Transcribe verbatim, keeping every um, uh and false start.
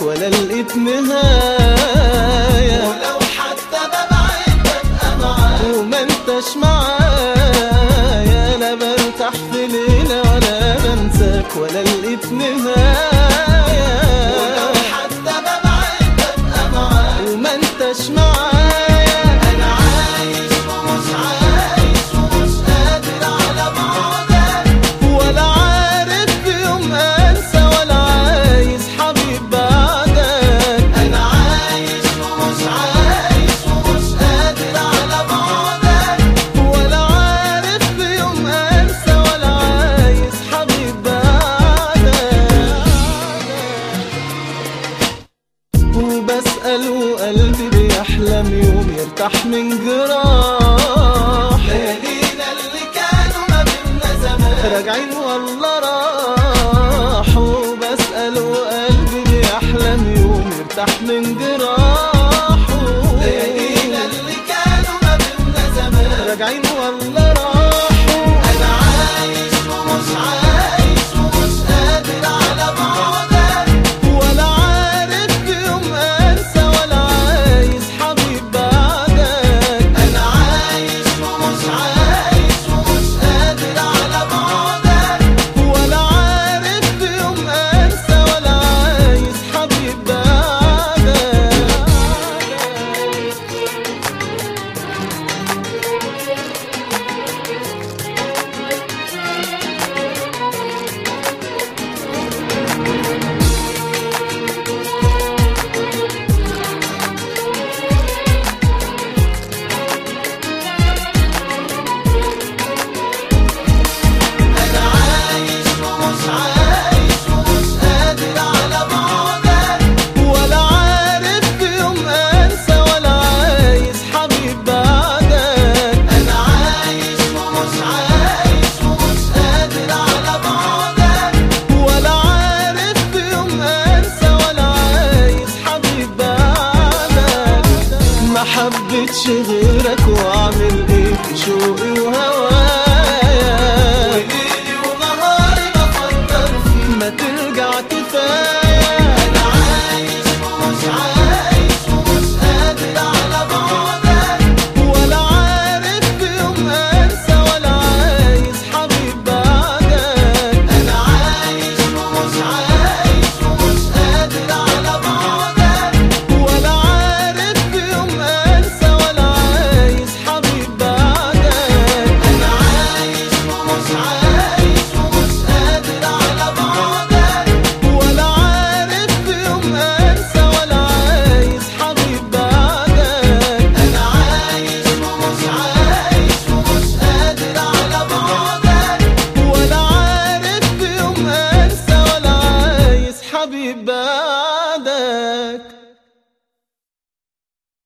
ولا لقيت نهاية، ولو حتى ببعد ببقى معاك وما انتش معايا. انا برتاح في ليلة ولا بنساك ولا لقيت نهاية، ولو حتى ببعد ببقى معاك وما انتش معايا. أنا عايش ومش عايش ومش قادر على بعدك، ولا عارف في يوم انسى ولا عايز حبيب بعدك. أنا عايش ومش عايش ومش قادر على بعدك، ولا عارف في يوم انسى ولا عايز حبيب بعدك. وبسأل وقلبي بيحلم يوم يرتاح من جراح. ليالينا اللي كانوا ما بينا زمان راجعين والله راحوا. وبسأل وقلبي بيحلم يوم يرتاح من جراحه. ليالينا اللي كانوا ما بينا زمان راجعين والله راحوا. أنا عايش ومش عايش ومش قادر على بعدك، ولا عارف في يوم انسى ولا عايز حبيب بعدك. أنا عايش ومش عايش ومش قادر على بعدك، ولا عارف في يوم انسى ولا عايز حبيب بعدك. أنا عايش ومش عايش ومش قادر على بعدك، ولا عارف في يوم انسى ولا عايز حبيب بعدك. أنا عايش ومش عايش ومش قادر على بعدك، ولا عارف في يوم انسى ولا عايز حبيب بعدك. ما حبيتش غيرك واعمل ايه في شوقي وهواك.